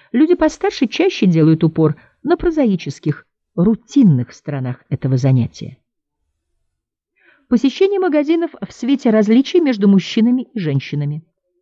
Люди постарше чаще делают упор на прозаических, рутинных сторонах этого занятия. Посещение магазинов в свете различий между мужчинами и женщинами.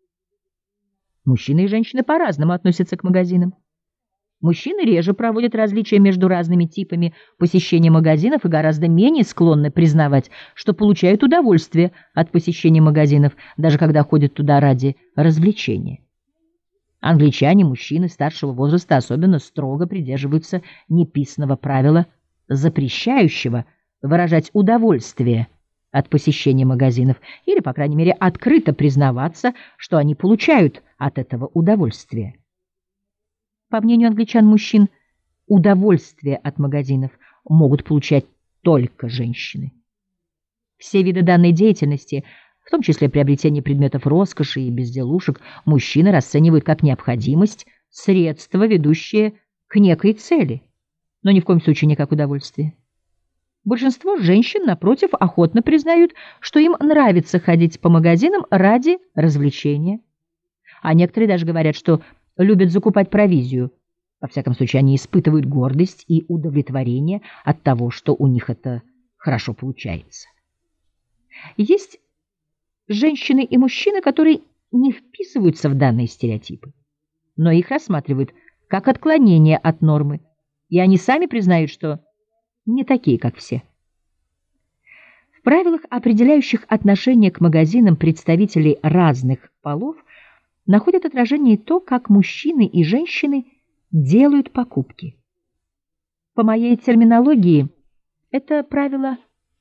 Мужчины и женщины по-разному относятся к магазинам. Мужчины реже проводят различия между разными типами посещения магазинов и гораздо менее склонны признавать, что получают удовольствие от посещения магазинов, даже когда ходят туда ради развлечения. Англичане, мужчины старшего возраста, особенно строго придерживаются неписаного правила, запрещающего выражать удовольствие от посещения магазинов или, по крайней мере, открыто признаваться, что они получают от этого удовольствие. По мнению англичан-мужчин, удовольствие от магазинов могут получать только женщины. Все виды данной деятельности, в том числе приобретение предметов роскоши и безделушек, мужчины расценивают как необходимость, средство, ведущее к некой цели, но ни в коем случае не как удовольствие. Большинство женщин, напротив, охотно признают, что им нравится ходить по магазинам ради развлечения. А некоторые даже говорят, что любят закупать провизию. Во всяком случае, они испытывают гордость и удовлетворение от того, что у них это хорошо получается. Есть женщины и мужчины, которые не вписываются в данные стереотипы, но их рассматривают как отклонение от нормы, и они сами признают, что не такие, как все. В правилах, определяющих отношение к магазинам представителей разных полов, находит отражение то, как мужчины и женщины делают покупки. По моей терминологии, это правило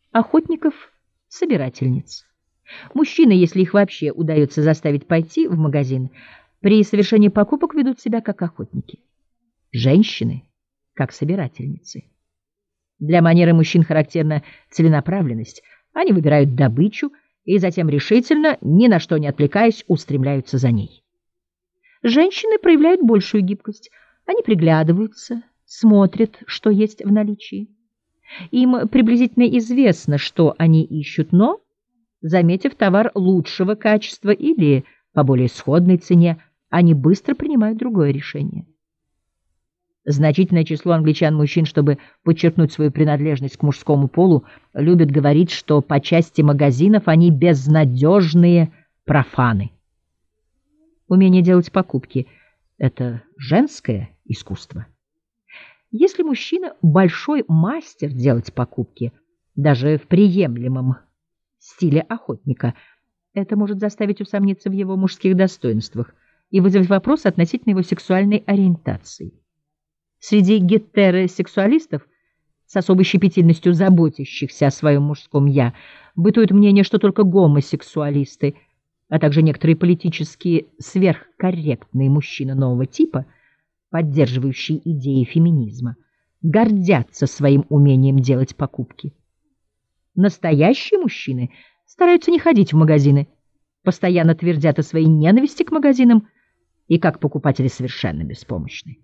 охотников-собирательниц. Мужчины, если их вообще удается заставить пойти в магазин, при совершении покупок ведут себя как охотники. Женщины – как собирательницы. Для манеры мужчин характерна целенаправленность. Они выбирают добычу и затем решительно, ни на что не отвлекаясь, устремляются за ней. Женщины проявляют большую гибкость. Они приглядываются, смотрят, что есть в наличии. Им приблизительно известно, что они ищут, но, заметив товар лучшего качества или по более сходной цене, они быстро принимают другое решение. Значительное число англичан-мужчин, чтобы подчеркнуть свою принадлежность к мужскому полу, любят говорить, что по части магазинов они безнадежные профаны. Умение делать покупки – это женское искусство. Если мужчина – большой мастер делать покупки, даже в приемлемом стиле охотника, это может заставить усомниться в его мужских достоинствах и вызвать вопрос относительно его сексуальной ориентации. Среди гетеросексуалистов, с особой щепетильностью заботящихся о своем мужском «я», бытует мнение, что только гомосексуалисты, а также некоторые политически сверхкорректные мужчины нового типа, поддерживающие идеи феминизма, гордятся своим умением делать покупки. Настоящие мужчины стараются не ходить в магазины, постоянно твердят о своей ненависти к магазинам и как покупатели совершенно беспомощны.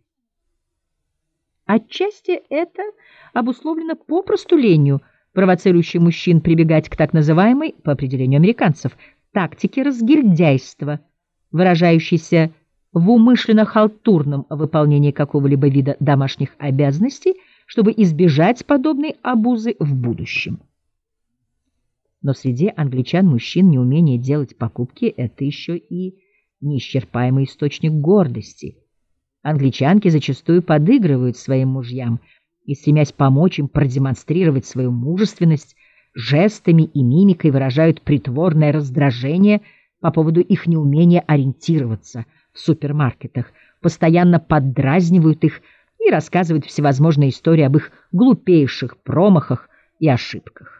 Отчасти это обусловлено попросту ленью, провоцирующей мужчин прибегать к так называемой, по определению американцев, тактике разгильдяйства, выражающейся в умышленно халтурном выполнении какого-либо вида домашних обязанностей, чтобы избежать подобной обузы в будущем. Но среди англичан-мужчин неумение делать покупки – это еще и неисчерпаемый источник гордости. Англичанки зачастую подыгрывают своим мужьям и, стремясь помочь им продемонстрировать свою мужественность, жестами и мимикой выражают притворное раздражение по поводу их неумения ориентироваться в супермаркетах, постоянно поддразнивают их и рассказывают всевозможные истории об их глупейших промахах и ошибках.